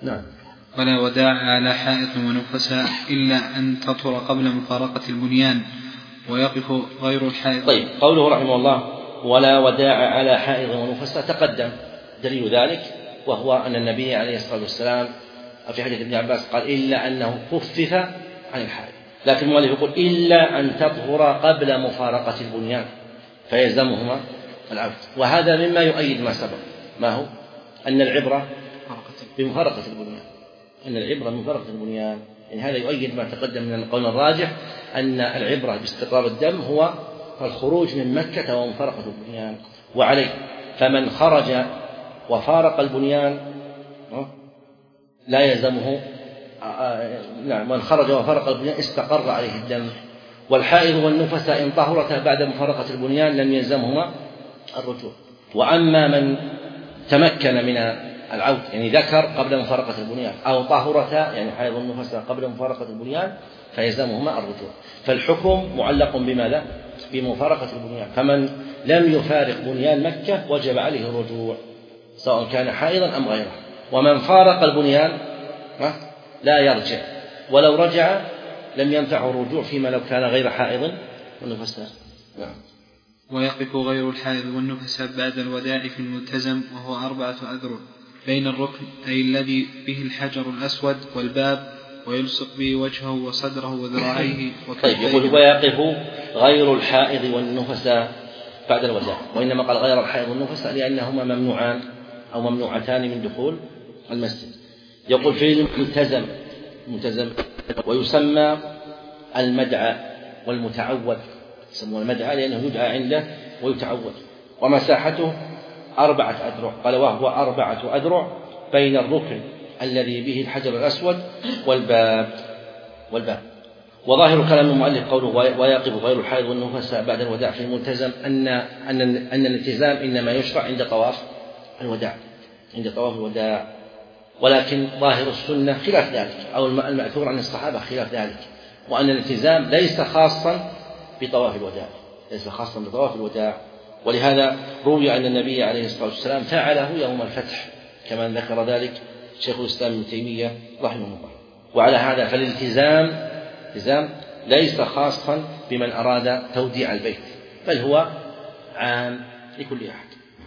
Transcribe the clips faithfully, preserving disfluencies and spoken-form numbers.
نعم. ولا وداع على حائط ونفساء إلا أن تطهر قبل مفارقة البنيان ويقف غير الحائط. طيب، قوله رحمه الله ولا وداع على حائط ونفساء تقدم دليل ذلك، وهو أن النبي عليه الصلاة والسلام في حديث ابن عباس قال إلا أنه خفف عن الحائط، لكن المؤلف يقول إلا أن تطهر قبل مفارقة البنيان فيلزمهما العود، وهذا مما يؤيد ما سبق. ما هو؟ أن العبرة بمفارقة البنيان، أن العبرة بمفارقة البنيان، يعني هذا يؤيد ما تقدم من القول الراجح أن العبرة باستقرار الدم هو الخروج من مكة ومفارقة البنيان. وعليه فمن خرج وفارق البنيان لا يلزمه، نعم، من خرج وفارق البنيان استقر عليه الدم. والحائض والنفس إن طهرتا بعد مفارقة البنيان لم يلزمهما الرجوع. وأما من تمكن من العود، يعني ذكر قبل مفارقة البنيان، أو طهرتا يعني حائض والنفس قبل مفارقة البنيان فيلزمهما الرجوع. فالحكم معلق بماذا؟ بمفارقة البنيان، فمن لم يفارق بنيان مكة وجب عليه الرجوع سواء كان حائضا أم غيره. ومن فارق البنيان لا يرجع، ولو رجع لم ينفعه الرجوع فيما لو كان غير حائض والنفساء. نعم. ويقف غير الحائض والنفساء بعد الوداع في الملتزم وهو أربعة أذرع بين الركن أي الذي به الحجر الأسود والباب، ويلصق به وجهه وصدره وذراعيه. طيب، يقول ويقف غير الحائض والنفساء بعد الوداع، وإنما قال غير الحائض والنفساء لأنهما ممنوعان أو ممنوعتان من دخول المسجد. يقول في الملتزم ملتزم ويسمى المدعى والمتعود، يسمونه المدعى لأنه يدعى عنده ويتعود. ومساحته أربعة أذرع، قال وهو أربعة أذرع بين الركن الذي به الحجر الأسود والباب والباب وظاهر كلام المؤلف قوله ويقف غير الحائض والنفساء بعد الوداع في الملتزم أن أن أن الالتزام إنما يشرع عند طواف الوداع عند طواف الوداع ولكن ظاهر السنة خلاف ذلك، أو المأثور عن الصحابة خلاف ذلك، وأن الالتزام ليس خاصا بطواف الوداع ليس خاصا بطواف الوداع ولهذا روي أن النبي عليه الصلاة والسلام فعله يوم الفتح كما ذكر ذلك شيخ الإسلام ابن تيمية رحمه الله. وعلى هذا فالالتزام التزام ليس خاصا بمن أراد توديع البيت، بل هو عام لكل أحد.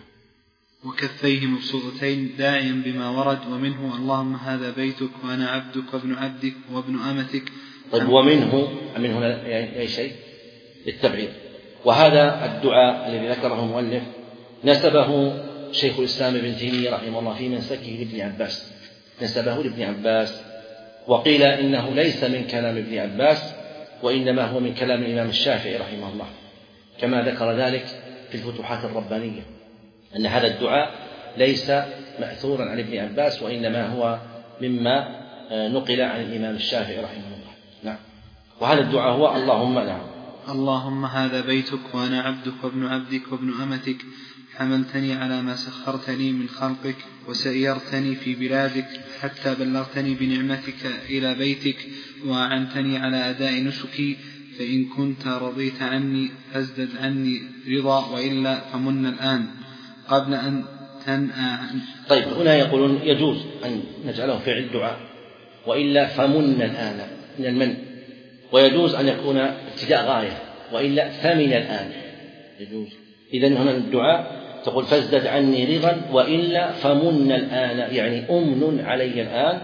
وكفيه مبسوطتين داعيا بما ورد، ومنه اللهم هذا بيتك وأنا عبدك وابن عبدك وابن أمتك. طيب، ومنه منه أي شيء للتبعيض. وهذا الدعاء الذي ذكره المؤلف نسبه شيخ الإسلام ابن تيمية رحمه الله في منسكه لابن عباس، نسبه لابن عباس، وقيل إنه ليس من كلام ابن عباس وإنما هو من كلام الإمام الشافعي رحمه الله، كما ذكر ذلك في الفتوحات الربانية أن هذا الدعاء ليس مأثورا عن ابن عباس وإنما هو مما نقل عن الإمام الشافعي رحمه الله. نعم. وهذا الدعاء هو اللهم نعم اللهم هذا بيتك وأنا عبدك وابن عبدك وابن أمتك، حملتني على ما سخرت لي من خلقك وسيرتني في بلادك حتى بلغتني بنعمتك إلى بيتك وأعنتني على أداء نسكي، فإن كنت رضيت عني فازدد عني رضا وإلا فمن الآن قبل أن تنأى عن. طيب، هنا يقولون يجوز أن نجعله فعل دعاء وإلا فمن الآن من المن، ويجوز أن يكون ابتداء غاية وإلا فمن الآن يجوز. إذن هنا الدعاء تقول فازدد عني رضا وإلا فمن الآن، يعني أمن علي الآن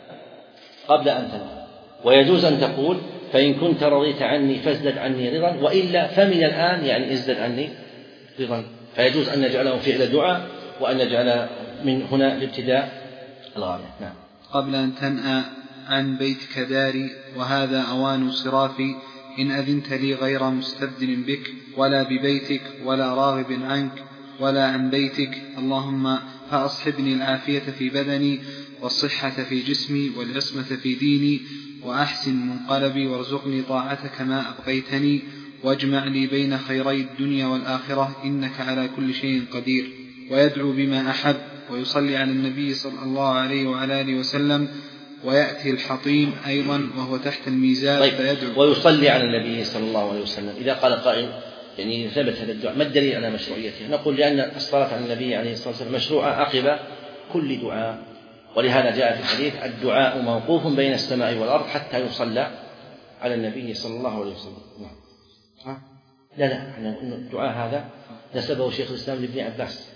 قبل أن تنأى. ويجوز أن تقول فإن كنت رضيت عني فازدد عني رضا وإلا فمن الآن، يعني ازدد عني رضا. فيجوز أن نجعله فعل دعاء وأن نجعل من هنا الابتداء الغاية. نعم. قبل أن تنأى عن بيتك داري وهذا أوان صرافي، إن أذنت لي غير مستبدل بك ولا ببيتك ولا راغب عنك ولا عن بيتك، اللهم فأصحبني العافية في بدني والصحة في جسمي والعصمة في ديني، وأحسن منقلبي وارزقني طاعتك ما أبقيتني، واجمع لي بين خيري الدنيا والآخرة إنك على كل شيء قدير. ويدعو بما أحب ويصلي على النبي صلى الله عليه وعلى آله وسلم. ويأتي الحطيم أيضا وهو تحت الميزان. طيب، فيدعو ويصلي على النبي صلى الله عليه وسلم. إذا قال قائل يعني ثبت هذا الدعاء، ما الدليل على مشروعيته؟ نقول لأن الصلاة على النبي عليه الصلاة والسلام مشروعة عقب كل دعاء، ولهذا جاء في الحديث الدعاء موقوف بين السماء والأرض حتى يصلى على النبي صلى الله عليه وسلم. ها؟ لا لا الدعاء هذا نسبه شيخ الإسلام لابن عباس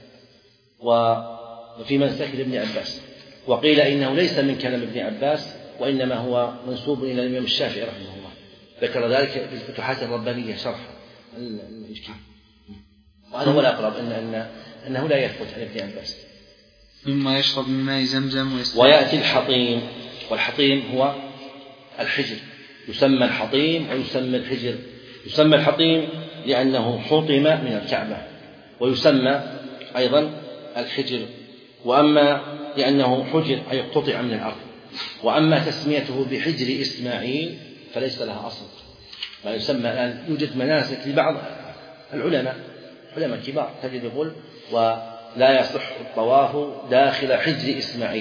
وفي منسك لابن عباس، وقيل إنه ليس من كلام ابن عباس وإنما هو منسوب إلى الإمام الشافعي رحمه الله، ذكر ذلك في الفتوحات الربانية شرح الإشكال. وهذا هو الأقرب إن أن أنه لا يثبت عن ابن عباس. ثم يشرب من ماء زمزم ويستحب. ويأتي الحطيم، والحطيم هو الحجر، يسمى الحطيم ويسمى الحجر. يسمى الحطيم لأنه حطم من الكعبة، ويسمى أيضا الحجر، وأما لأنه حجر أي اقتطع من الأرض. وأما تسميته بحجر إسماعيل فليس لها أصل، ما يسمى الآن يوجد مناسك لبعض العلماء علماء كبار تجد يقول ولا يصح الطواف داخل حجر إسماعيل.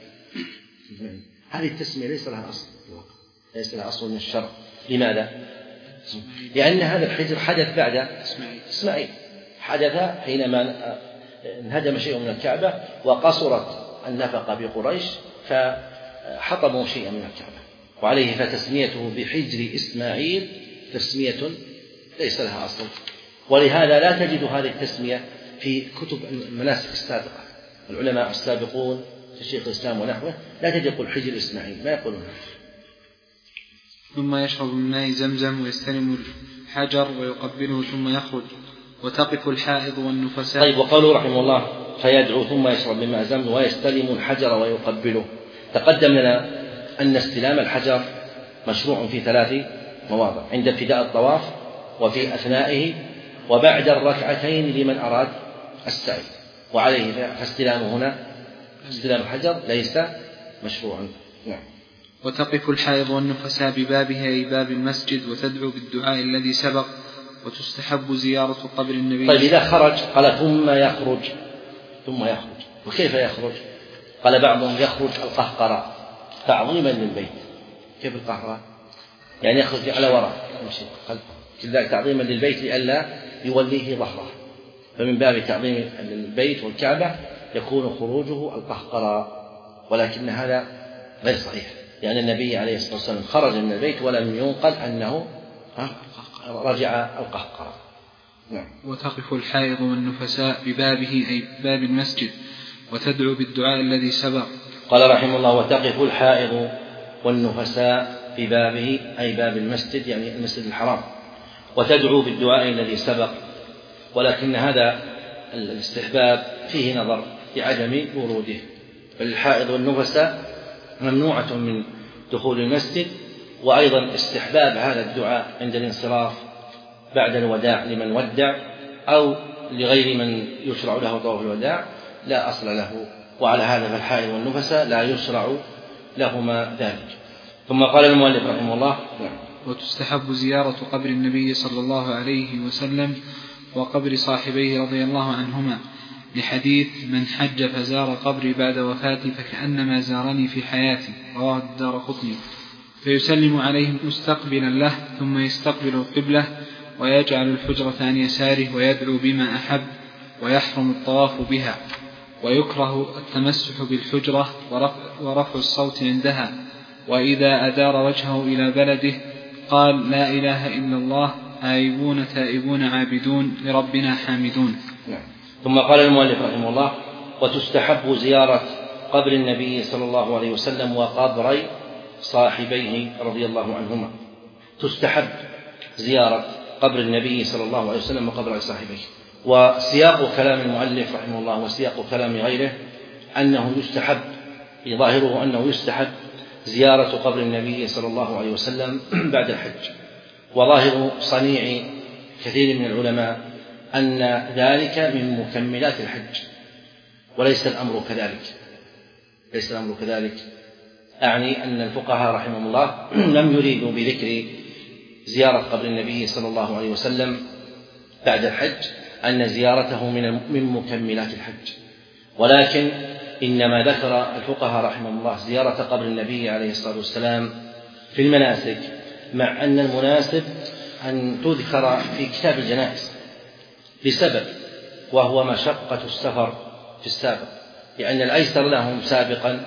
هذه التسمية ليس لها أصل، ليس لها أصل من الشرع. لماذا؟ لأن هذا الحجر حدث بعد إسماعيل، حدث حينما انهدم شيء من الكعبة وقصرت النفقة بقريش فحطموا شيئا من الكعبة، وعليه فتسميته بحجر إسماعيل تسمية ليس لها أصل. ولهذا لا تجد هذه التسمية في كتب المناسك السابقة. العلماء السابقون كشيخ الإسلام ونحوه لا تجد يقول حجر إسماعيل، ما يقولون. ثم يشرب من ماء زمزم ويستلم الحجر ويقبله ثم يخرج، وتقف الحائض والنفساء. طيب، وقوله رحمه الله فيدعو ثم يشرب من ماء زمزم ويستلم الحجر ويقبله. تقدم لنا أن استلام الحجر مشروع في ثلاث مواضع: عند ابتداء الطواف، وفي أثنائه، وبعد الركعتين لمن أراد السعي. وعليه فاستلامه هنا استلام الحجر ليس مشروعا. نعم. وتقف الحائض والنفساء ببابها أي باب المسجد وتدعو بالدعاء الذي سبق، وتستحب زيارة قبر النبي. طيب، إذا خرج قال ثم يخرج ثم يخرج وكيف يخرج؟ قال بعضهم يخرج القهقرة تعظيما للبيت. كيف القهقرة؟ يعني يخرج على وراء يمشي خلفه تعظيما للبيت لئلا يوليه ظهره، فمن باب تعظيم البيت والكعبة يكون خروجه القهقرة، ولكن هذا غير صحيح، لأن يعني النبي عليه الصلاة والسلام خرج من البيت ولم ينقل أنه رجع القهقرة. نعم. وتقف الحائض والنفساء ببابه أي باب المسجد وتدعو بالدعاء الذي سبق. قال رحمه الله: وتقف الحائض والنفساء ببابه أي باب المسجد يعني المسجد الحرام، وتدعو بالدعاء الذي سبق. ولكن هذا الاستحباب فيه نظر لعدم وروده، فالحائض والنفساء ممنوعة من دخول المسجد، وأيضا استحباب هذا الدعاء عند الانصراف بعد الوداع لمن ودع أو لغير من يشرع له طواف الوداع لا أصل له، وعلى هذا فالحائض والنفساء لا يشرع لهما ذلك. ثم قال المؤلف رحمه الله: وتستحب زيارة قبر النبي صلى الله عليه وسلم وقبر صاحبيه رضي الله عنهما، لحديث من حج فزار قبري بعد وفاتي فكأنما زارني في حياتي، رواه الدارقطني. فيسلم عليهم مستقبلا له ثم يستقبل القبلة ويجعل الحجرة عن يساره ويدعو بما أحب، ويحرم الطواف بها، ويكره التمسح بالحجرة ورفع الصوت عندها. وإذا أدار وجهه إلى بلده قال: لا إله إلا الله، آيبون تائبون عابدون لربنا حامدون. ثم قال المؤلف رحمه الله: وتستحب زيارة قبر النبي صلى الله عليه وسلم وقبر صاحبيه رضي الله عنهما. تستحب زيارة قبر النبي صلى الله عليه وسلم وقبر صاحبيه. وسياق كلام المؤلف رحمه الله وسياق كلام غيره أنه يستحب، ظاهره أنه يستحب زيارة قبر النبي صلى الله عليه وسلم بعد الحج، وظاهر صنيع كثير من العلماء أن ذلك من مكملات الحج، وليس الأمر كذلك ليس الأمر كذلك أعني أن الفقهاء رحمهم الله لم يريدوا بذكر زيارة قبر النبي صلى الله عليه وسلم بعد الحج أن زيارته من مكملات الحج، ولكن إنما ذكر الفقهاء رحمهم الله زيارة قبر النبي عليه الصلاة والسلام في المناسك، مع أن المناسب أن تذكر في كتاب الجنائز لسبب، وهو مشقة السفر في السابق، لأن الأيسر لهم سابقا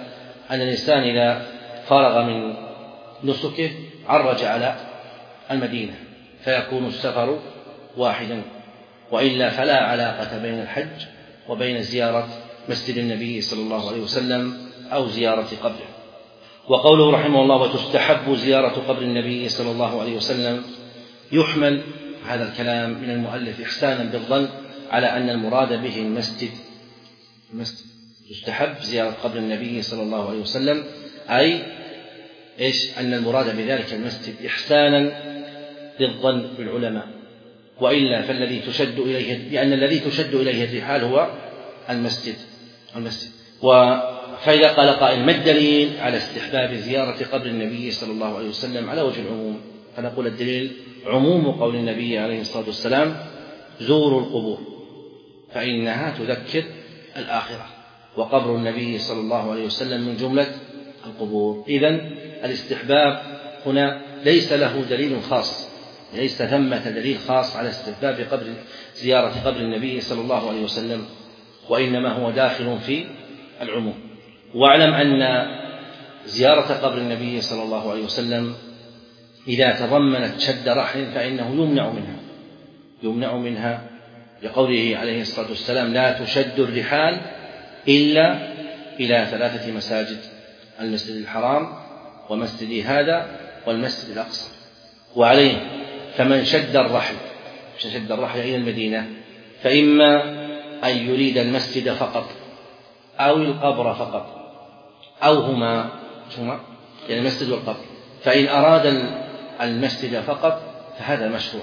أن الإنسان إذا فرغ من نسكه عرج على المدينة فيكون السفر واحدا، وإلا فلا علاقة بين الحج وبين زيارة مسجد النبي صلى الله عليه وسلم أو زيارة قبره. وقوله رحمه الله وتستحب زيارة قبر النبي صلى الله عليه وسلم، يحمل هذا الكلام من المؤلف إحسانا بالظن على أن المراد به المسجد. المسجد تستحب زيارة قبر النبي صلى الله عليه وسلم، أي إيش؟ أن المراد بذلك المسجد إحسانا بالظن بالعلماء، وإلا فالذي تشد إليه، لأن الذي تشد إليه الرحال هو المسجد المسجد فإذا قال قائل ما الدليل على استحباب زيارة قبر النبي صلى الله عليه وسلم على وجه العموم؟ فنقول الدليل عموم قول النبي عليه الصلاة والسلام زوروا القبور فإنها تذكر الآخرة، وقبر النبي صلى الله عليه وسلم من جملة القبور. إذن الاستحباب هنا ليس له دليل خاص، ليس ثمة دليل خاص على استحباب قبر زيارة قبر النبي صلى الله عليه وسلم، وإنما هو داخل في العموم. واعلم أن زيارة قبر النبي صلى الله عليه وسلم إذا تضمنت شد رحل فإنه يمنع منها يمنع منها لقوله عليه الصلاة والسلام لا تشد الرحال إلا إلى ثلاثة مساجد: المسجد الحرام ومسجد هذا والمسجد الأقصى. وعليه فمن شد الرحل شد الرحل إلى المدينة فإما أن يريد المسجد فقط أو القبر فقط أو هما يعني المسجد والقبر، فإن أراد المسجد فقط فهذا مشروع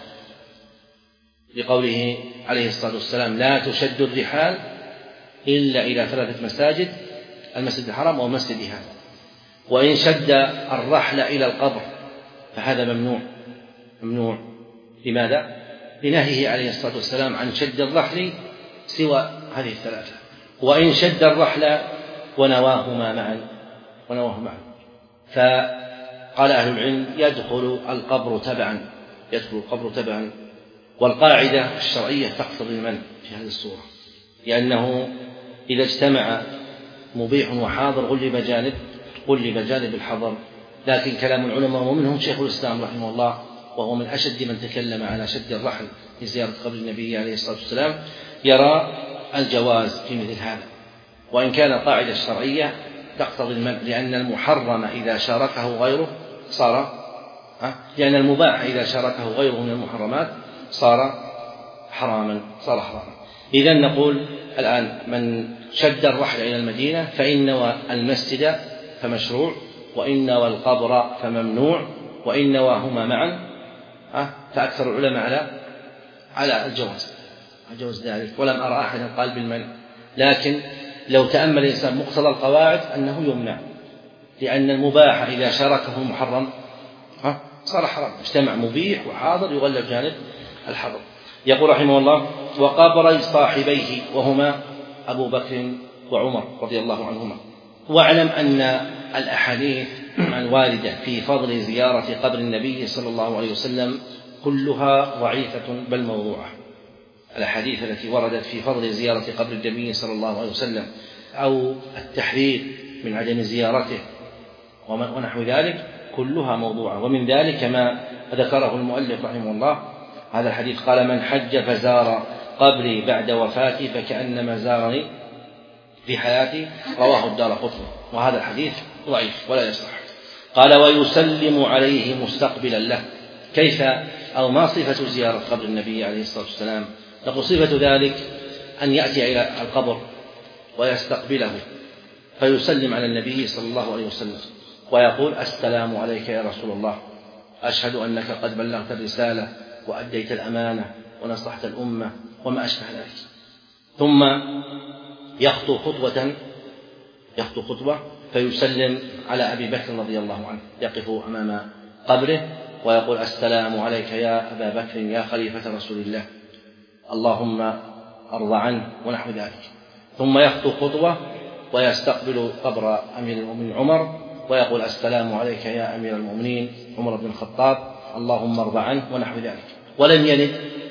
لقوله عليه الصلاة والسلام لا تشد الرحال إلا إلى ثلاثة مساجد: المسجد الحرام والمسجد هذا. وإن شد الرحل إلى القبر فهذا ممنوع ممنوع لماذا؟ لنهيه عليه الصلاة والسلام عن شد الرحل سوى هذه الثلاثة. وإن شد الرحل ونواهما معا ونواه معا فقال أهل العلم يدخل القبر تبعا يدخل القبر تبعا والقاعدة الشرعية تقتضي المنع في هذه الصورة، لأنه إذا اجتمع مبيح وحاضر غلب جانب غلب جانب الحظر. لكن كلام العلماء ومنهم شيخ الإسلام رحمه الله وهو من أشد من تكلم على شد الرحل في زيارة قبر النبي عليه الصلاة والسلام يرى الجواز في مثل هذا، وإن كان القاعدة الشرعية تقتضي المنع، لأن المحرم إذا شاركه غيره صار لأن المباح إذا شاركه غيره من المحرمات صار حراما صار حراما. إذن نقول الآن من شد الرحل إلى المدينة فإن نوى المسجد فمشروع، وإن نوى القبر فممنوع، وإن نواهما معا فأكثر العلماء على على الجواز الجواز ذلك، ولم أرى أحدا قال بالمنع. لكن لو تأمل الإنسان مقتضى القواعد أنه يمنع، لأن المباح إذا شاركه المحرم صار حرام، اجتمع مبيح وحاضر يغلب جانب الحظر. يقول رحمه الله وقبر صاحبيه وهما أبو بكر وعمر رضي الله عنهما. واعلم أن الأحاديث الواردة في فضل زيارة قبر النبي صلى الله عليه وسلم كلها ضعيفة بل موضوعة. الأحاديث التي وردت في فضل زيارة قبر النبي صلى الله عليه وسلم أو التحذير من عدم زيارته ونحو ذلك كلها موضوعة. ومن ذلك ما ذكره المؤلف رحمه الله هذا الحديث قال من حج فزار قبري بعد وفاتي فكأنما زارني في حياتي، رواه الدارقطني، وهذا الحديث ضعيف ولا يصح. قال ويسلم عليه مستقبلا له. كيف أو ما صفة زيارة قبر النبي عليه الصلاة والسلام؟ نقول صفة ذلك أن يأتي إلى القبر ويستقبله فيسلم على النبي صلى الله عليه وسلم ويقول السلام عليك يا رسول الله، أشهد أنك قد بلغت الرسالة وأديت الأمانة ونصحت الأمة وما أشبه ذلك. ثم يخطو خطوة يخطو خطوة فيسلم على أبي بكر رضي الله عنه، يقف أمام قبره ويقول السلام عليك يا أبا بكر يا خليفة رسول الله، اللهم أرض عنه ونحو ذلك. ثم يخطو خطوة ويستقبل قبر أمير المؤمنين عمر ويقول السلام عليك يا أمير المؤمنين عمر بن الخطاب، اللهم ارض عنه ونحو ذلك. ولم يرد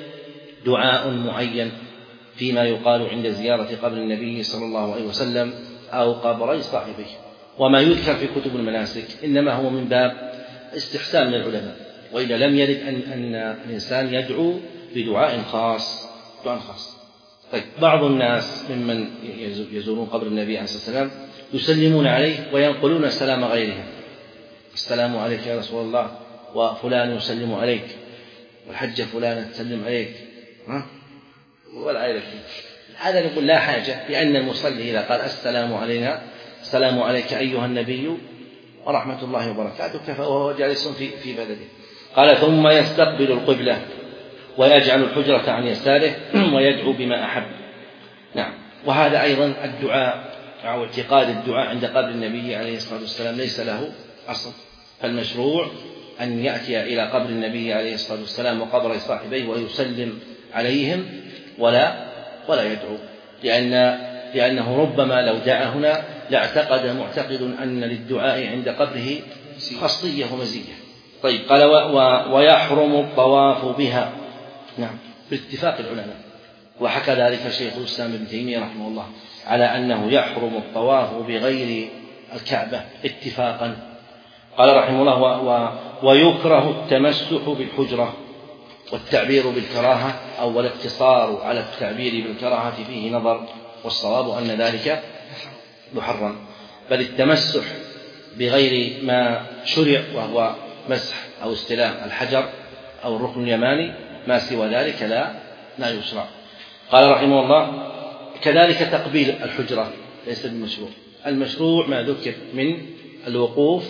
دعاء معين فيما يقال عند زيارة قبر النبي صلى الله عليه وسلم أو قبر صاحبه، وما يذكر في كتب المناسك إنما هو من باب استحسان من العلماء، وإلا لم يرد أن, أن الإنسان يدعو بدعاء خاص دعاء خاص. طيب بعض الناس ممن يزورون قبر النبي عليه الصلاة والسلام يسلمون عليه وينقلون السلام غيرهم، السلام عليك يا رسول الله، وفلان يسلم عليك، والحجة فلانة تسلم عليك، ها والآية هذا نقول لا حاجة، لأن المصلي إذا قال السلام علينا السلام عليك أيها النبي ورحمة الله وبركاته كفى وهو جالس في في بلده. قال ثم يستقبل القبلة ويجعل الحجرة عن يساره ويدعو بما أحب. نعم. وهذا أيضا الدعاء أو اعتقاد الدعاء عند قبر النبي عليه الصلاة والسلام ليس له أصل، فالمشروع أن يأتي إلى قبر النبي عليه الصلاة والسلام وقبر صاحبيه ويسلم عليهم ولا ولا يدعو، لأن لأنه ربما لو دعا هنا لاعتقد معتقد أن للدعاء عند قبره خاصية ومزية. طيب قال و ويحرم الطواف بها. نعم باتفاق العلماء، وحكى ذلك شيخ الإسلام ابن تيمية رحمه الله على أنه يحرم الطواف بغير الكعبة اتفاقا. قال رحمه الله و و ويكره التمسح بالحجرة، والتعبير بالكراهة أو الاقتصار على التعبير بالكراهة فيه نظر، والصواب أن ذلك محرم، بل التمسح بغير ما شرع وهو مسح أو استلام الحجر أو الركن اليماني ما سوى ذلك لا لا يشرع. قال رحمه الله كذلك تقبيل الحجرة ليس بالمشروع، المشروع ما ذكر من الوقوف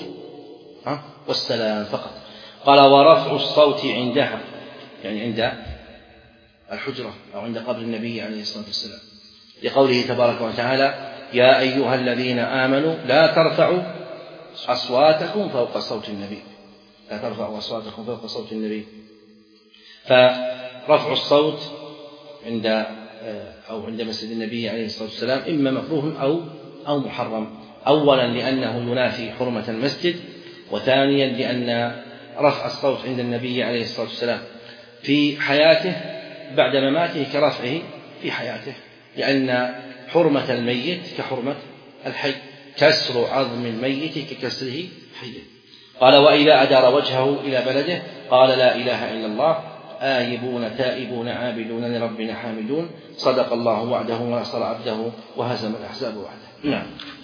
والسلام فقط. قال ورفع الصوت عندها، يعني عند الحجرة أو عند قبر النبي عليه الصلاة والسلام، لقوله تبارك وتعالى يا أيها الذين آمنوا لا ترفعوا أصواتكم فوق صوت النبي، لا ترفعوا أصواتكم فوق صوت النبي. فرفع الصوت عند أو عند مسجد النبي عليه الصلاة والسلام إما مكروه أو أو محرم، أولا لأنه ينافي حرمة المسجد، وثانيا لأن رفع الصوت عند النبي عليه الصلاة والسلام في حياته بعد مماته كرفعه في حياته، لأن حرمة الميت كحرمة الحي، كسر عظم الميت ككسره حيه. قال وإذا أدار وجهه إلى بلده قال لا إله إلا الله آيبون تائبون عابدون لربنا حامدون صدق الله وعده ونصر عبده وهزم الأحزاب وحده. نعم.